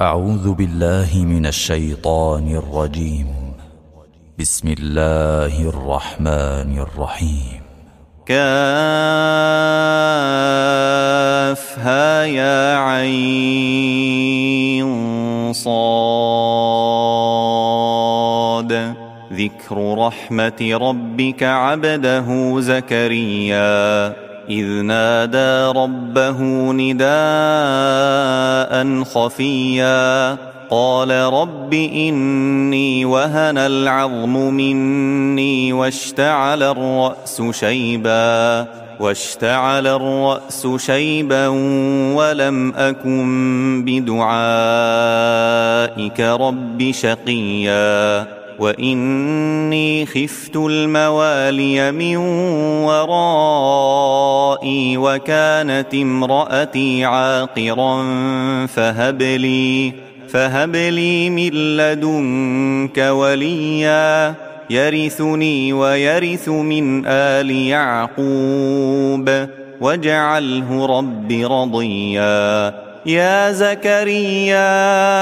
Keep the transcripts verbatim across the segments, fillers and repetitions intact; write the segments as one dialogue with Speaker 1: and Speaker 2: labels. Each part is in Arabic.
Speaker 1: أعوذ بالله من الشيطان الرجيم. بسم الله الرحمن الرحيم.
Speaker 2: كافها يا عين صاد ذكر رحمة ربك عبده زكريا إذ نادى ربه نداء خفيا قال رب إني وهن العظم مني واشتعل الرأس شيبا واشتعل الرأس شيبا ولم أكن بدعائك رب شقيا وإني خفت الموالي من ورائي وكانت امرأتي عاقرا فهب لي فهب لي من لدنك وليا يرثني ويرث من آل يعقوب واجعله رب رضيا يا زكريا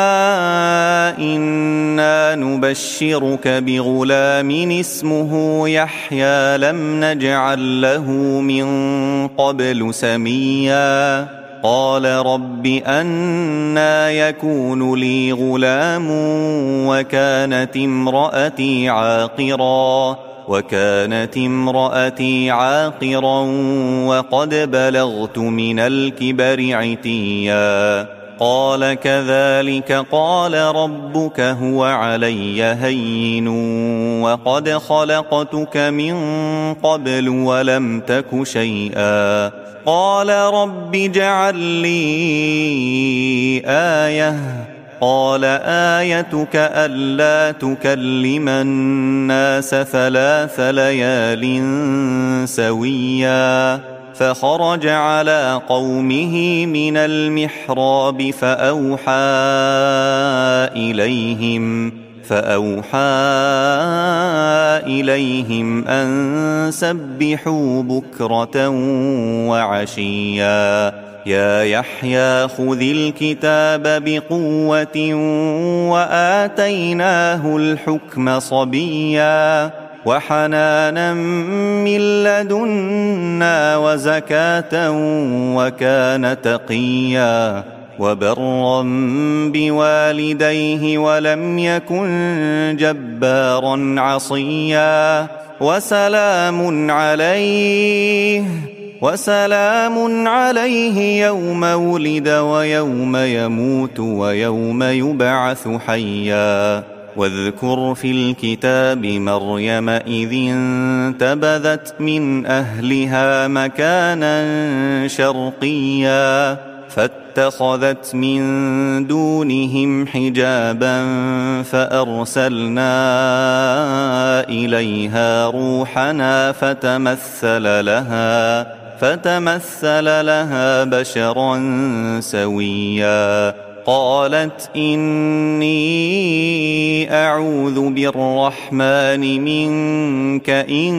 Speaker 2: إنا نبشرك بغلام اسمه يحيى لم نجعل له من قبل سميا قال رب أنى يكون لي غلام وكانت امرأتي عاقرا وكانت امرأتي عاقرا وقد بلغت من الكبر عتيا قال كذلك قال ربك هو علي هين وقد خلقتك من قبل ولم تك شيئا قال رب اجعل لي آية قال آيتك ألا تكلم الناس ثلاث ليال سويا فخرج على قومه من المحراب فأوحى إليهم فأوحى إليهم أن سبحوا بكرة وعشيا يا يحيى خذ الكتاب بقوة وآتيناه الحكم صبيا وحنانا من لدنا وزكاة وكان تقيا وبرا بوالديه ولم يكن جبارا عصيا وسلام عليه وسلام عليه يوم ولد ويوم يموت ويوم يبعث حيا واذكر في الكتاب مريم إذ انتبذت من أهلها مكانا شرقيا فاتخذت من دونهم حجابا فأرسلنا إليها روحنا فتمثل لها فتمثل لها بشرا سويا قالت إني أعوذ بالرحمن منك إن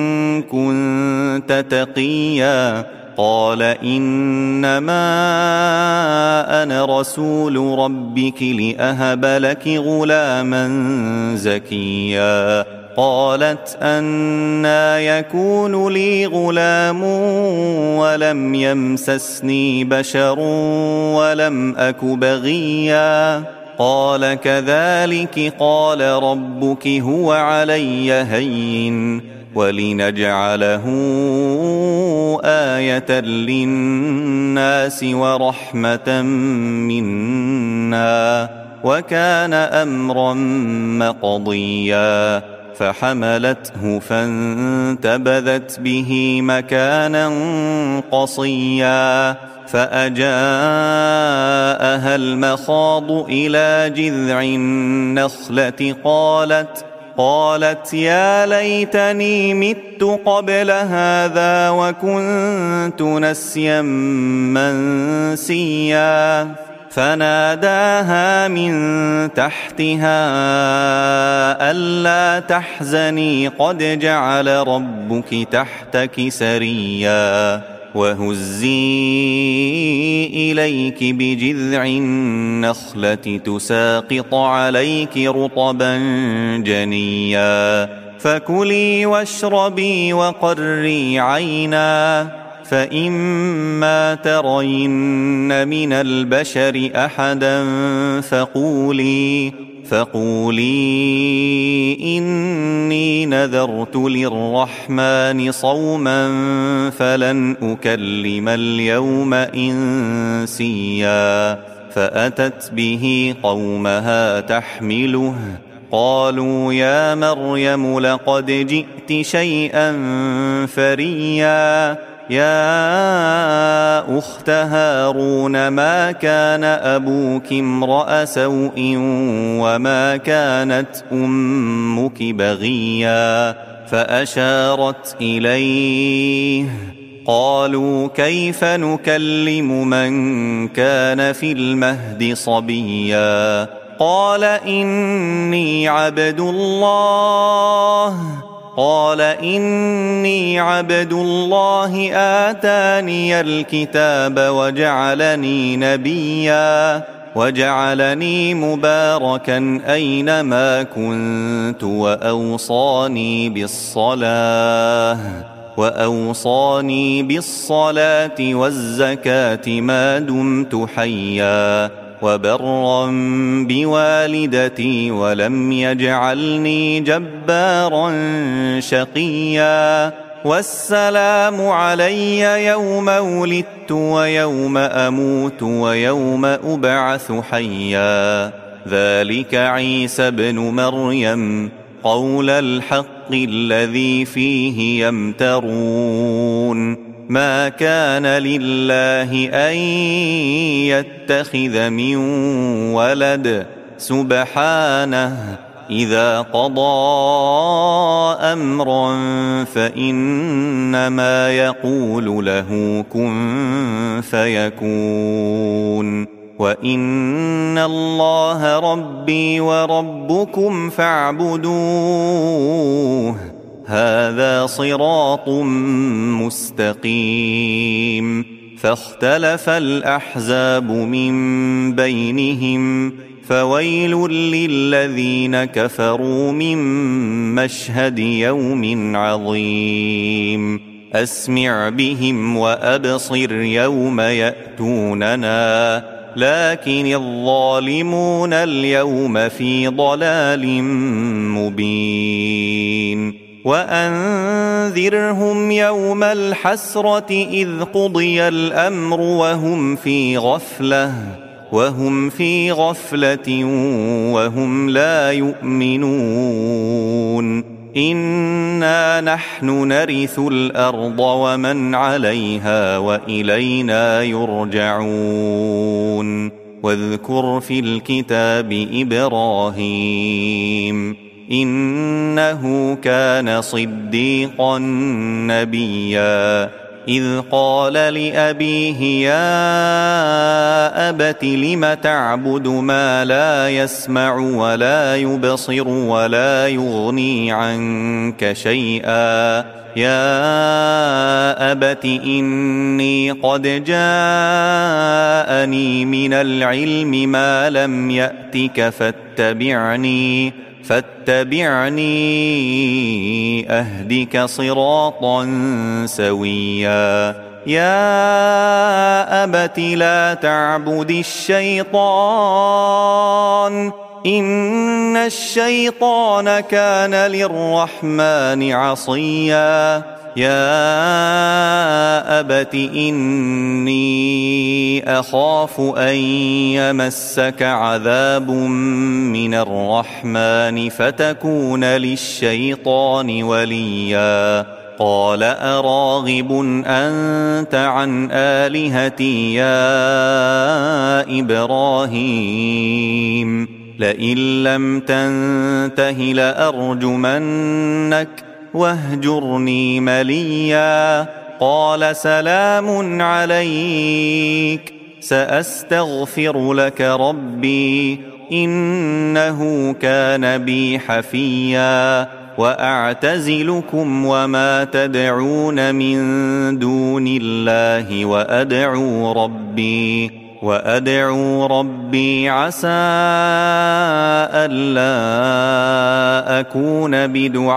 Speaker 2: كنت تقيا قال إنما أنا رسول ربك لأهب لك غلاما زكيا قالت أنى يكون لي غلام ولم يمسسني بشر ولم أك بغيا قال كذلك قال ربك هو علي هين ولنجعله آية للناس ورحمة منا وكان أمرا مقضيا فحملته فانتبذت به مكانا قصيا فأجاءها المخاض إلى جذع النخلة قالت قالت يا ليتني مت قبل هذا وكنت نسيا منسيا فناداها من تحتها ألا تحزني قد جعل ربك تحتك سريا وهزي إليك بجذع النخلة تساقط عليك رطبا جنيا فكلي واشربي وقري عينا فإما ترين من البشر أحدا فقولي فقولي إني نذرت للرحمن صوما فلن أكلم اليوم إنسيا فأتت به قومها تحمله قالوا يا مريم لقد جئت شيئا فريا يا أخت هارون ما كان أبوك امرأ سوء وما كانت أمك بغيا فأشارت إليه قالوا كيف نكلم من كان في المهد صبيا قال إني عبد الله قال إني عبد الله آتاني الكتاب وجعلني نبيا وجعلني مباركا أينما كنت وأوصاني بالصلاة وأوصاني بالصلاة والزكاة ما دمت حيا وبرا بوالدتي ولم يجعلني جبارا شقيا والسلام علي يوم ولدت ويوم أموت ويوم أبعث حيا ذلك عيسى بن مريم قول الحق الذي فيه يمترون ما كان لله أن يتخذ من ولد سبحانه إذا قضى أمرا فإنما يقول له كن فيكون وإن الله ربي وربكم فاعبدوه هذا صراط مستقيم فاختلف الأحزاب من بينهم فويل للذين كفروا من مشهد يوم عظيم أسمع بهم وأبصر يوم يأتوننا لكن الظالمون اليوم في ضلال مبين وأنذرهم يوم الحسرة إذ قضي الأمر وهم في غفلة وهم في غفلة وهم لا يؤمنون إنا نحن نرث الأرض ومن عليها وإلينا يرجعون واذكر في الكتاب إبراهيم إنه كان صديقا نبيا إذ قال لأبيه يا أبت لم تعبد ما لا يسمع ولا يبصر ولا يغني عنك شيئا يا أبت إني قد جاءني من العلم ما لم يأتك فاتبعني فاتبعني أهدك صراطا سويا يا أبت لا تعبد الشيطان إن الشيطان كان للرحمن عصيا يا أبت إني أخاف أن يمسك عذاب من الرحمن فتكون للشيطان وليا قال أراغب أنت عن آلهتي يا إبراهيم لئن لم تنته لأرجمنك واهجرني مليا قال سلام عليك سأستغفر لك ربي إنه كان بي حفيا وأعتزلكم وما تدعون من دون الله وأدعو ربي وأدعو ربي عسى ألا أكون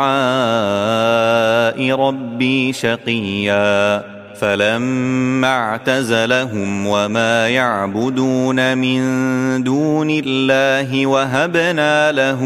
Speaker 2: بدعاء ربي شقيا فلما اعتزلهم وما يعبدون من دون الله وهبنا له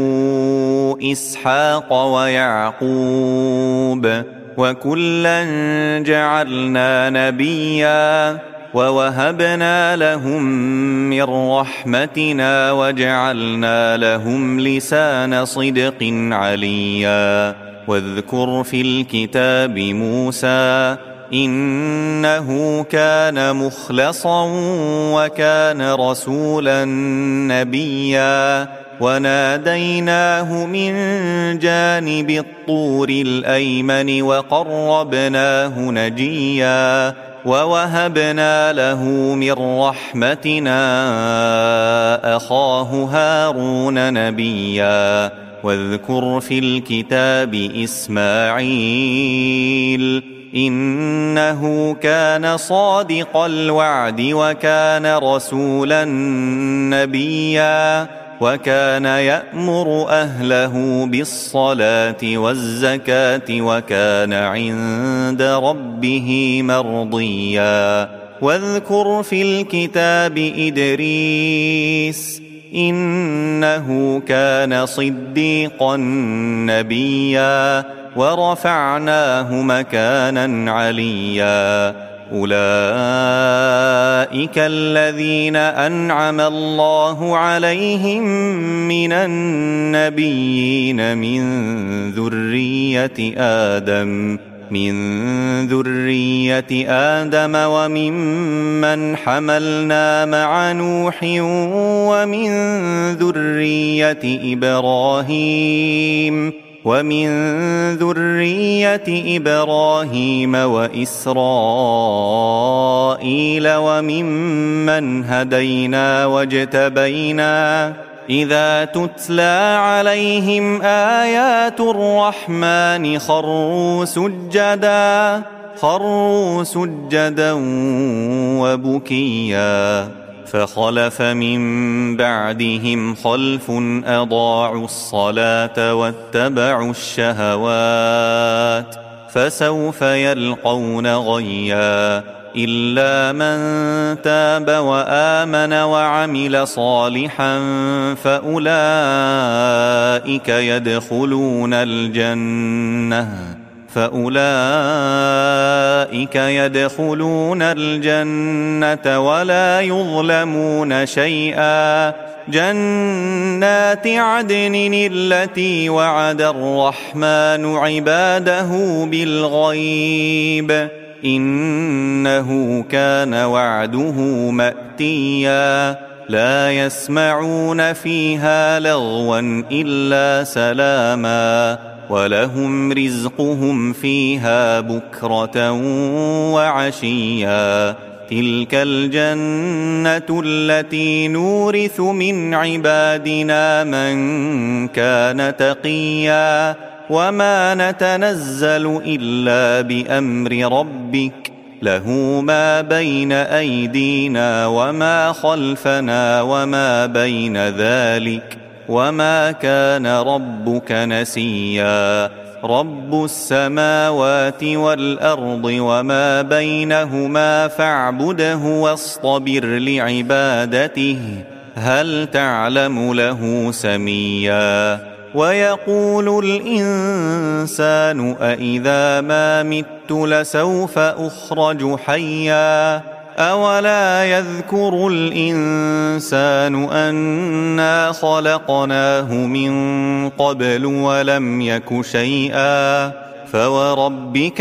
Speaker 2: إسحاق ويعقوب وكلا جعلنا نبيا ووهبنا لهم من رحمتنا وجعلنا لهم لسان صدق عليا واذكر في الكتاب موسى إنه كان مخلصا وكان رسولا نبيا وناديناه من جانب الطور الأيمن وقربناه نجيا ووهبنا له من رحمتنا أخاه هارون نبيا واذكر في الكتاب إسماعيل إنه كان صادق الوعد وكان رسولا نبيا وكان يأمر أهله بالصلاة والزكاة وكان عند ربه مرضيا واذكر في الكتاب إدريس إنه كان صديقا نبيا ورفعناه مكانا عليا أولئك الذين أنعم الله عليهم من النبيين من ذرية آدم من ذرية آدم وممن حملنا مع نوح ومن ذرية إبراهيم ومن ذرية إبراهيم وإسرائيل وممن هدينا واجتبينا إذا تتلى عليهم آيات الرحمن خروا سجدا خروا سجدا وبكيا فخلف من بعدهم خلف أضاعوا الصلاة واتبعوا الشهوات فسوف يلقون غيا إلا من تاب وآمن وعمل صالحا فأولئك يدخلون الجنة فأولئك يدخلون الجنة ولا يظلمون شيئا جنات عدن التي وعد الرحمن عباده بالغيب إنه كان وعده مأتيا لا يسمعون فيها لغوا إلا سلاما ولهم رزقهم فيها بكرة وعشيا تلك الجنة التي نورث من عبادنا من كان تقيا وما نتنزل إلا بأمر ربك له ما بين أيدينا وما خلفنا وما بين ذلك وما كان ربك نسيا رب السماوات والأرض وما بينهما فاعبده واصطبر لعبادته هل تعلم له سميا ويقول الإنسان أإذا ما مت لسوف أخرج حيا أولا يذكر الإنسان أنا خلقناه من قبل ولم يك شيئا فوربك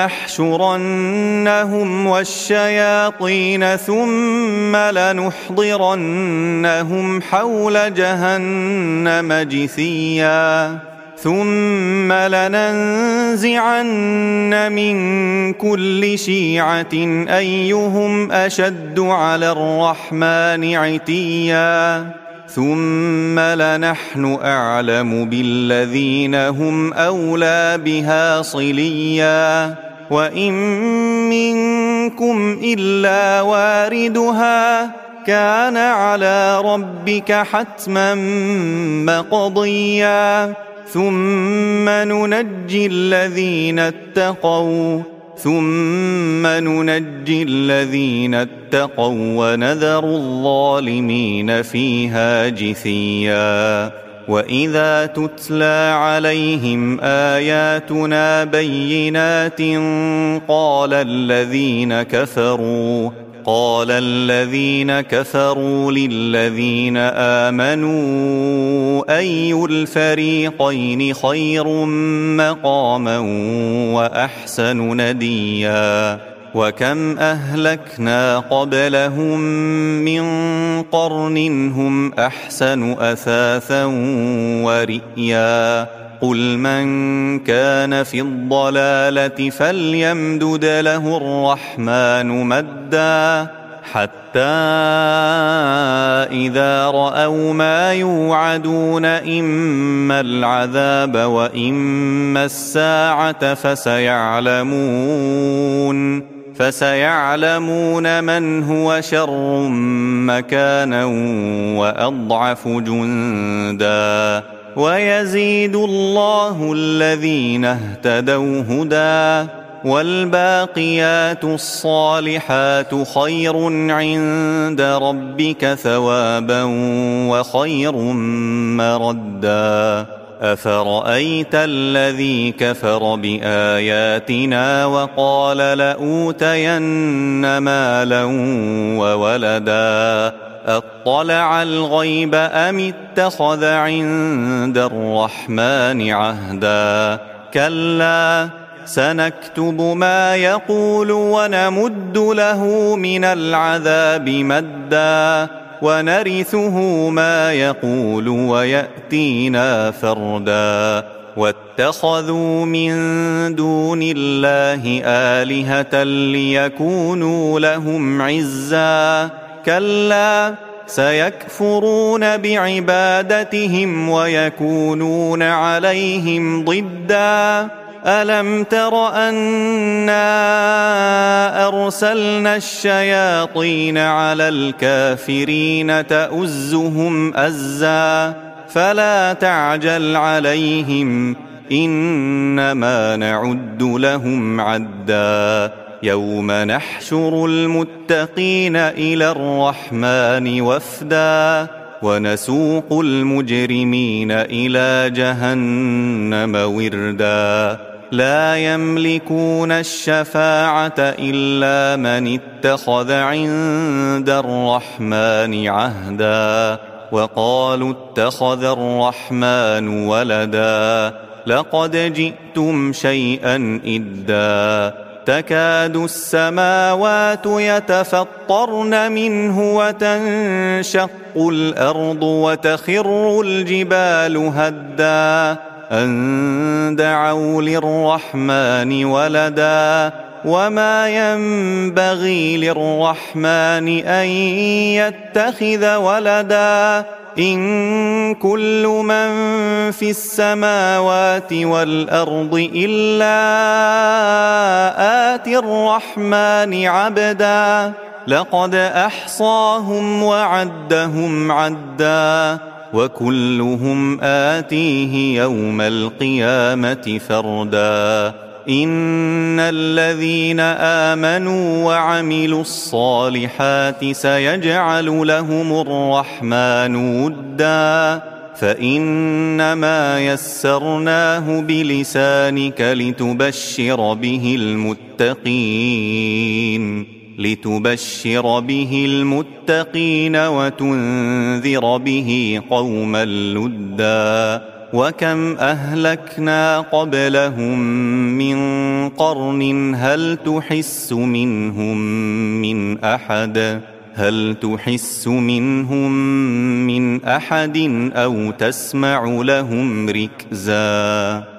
Speaker 2: لنحشرنهم والشياطين ثم لنحضرنهم حول جهنم جثيا ثم لننزعن من كل شيعة أيهم أشد على الرحمن عتيا ثم لنحن أعلم بالذين هم أولى بها صليا وإن منكم إلا واردها كان على ربك حتما مقضيا ثم ننجي الذين اتقوا ثم ننجي الذين اتقوا ونذر الظالمين فيها جثيا وإذا تتلى عليهم آياتنا بينات قال الذين كفروا قال الذين كفروا للذين آمنوا أي الفريقين خير مقاما وأحسن نديا وكم أهلكنا قبلهم من قرن هم أحسن أثاثا ورئيا قل من كان في الضلالة فليمدد له الرحمن مدا حتى إذا رأوا ما يوعدون إما العذاب وإما الساعة فسيعلمون فسيعلمون من هو شر مكانا وأضعف جندا ويزيد الله الذين اهتدوا هدى والباقيات الصالحات خير عند ربك ثوابا وخير مردا أفرأيت الذي كفر بآياتنا وقال لأوتين مالا وولدا أطلع الغيب أم اتخذ عند الرحمن عهدا كلا سنكتب ما يقول ونمد له من العذاب مدا ونرثه ما يقول ويأتينا فردا واتخذوا من دون الله آلهة ليكونوا لهم عزا كلا سيكفرون بعبادتهم ويكونون عليهم ضدا ألم تر أنا أرسلنا الشياطين على الكافرين تؤزهم أزا فلا تعجل عليهم إنما نعد لهم عدا يوم نحشر المتقين إلى الرحمن وفدا ونسوق المجرمين إلى جهنم وردا لا يملكون الشفاعة إلا من اتخذ عند الرحمن عهدا وقالوا اتخذ الرحمن ولدا لقد جئتم شيئا إدا تكاد السماوات يتفطرن منه وتنشق الأرض وتخر الجبال هدا أن دعوا للرحمن ولدا وما ينبغي للرحمن أن يتخذ ولدا إن كل من في السماوات والأرض إلا آتي الرحمن عبدا لقد أحصاهم وعدهم عدا وكلهم آتيه يوم القيامة فردا إن الذين آمنوا وعملوا الصالحات سيجعل لهم الرحمن ودا فإنما يسرناه بلسانك لتبشر به المتقين لتبشر به المتقين وتنذر به قوما لدا وكم أهلكنا قبلهم من قرن هل تحس منهم من أحد هل تحس منهم من أحد أو تسمع لهم ركزا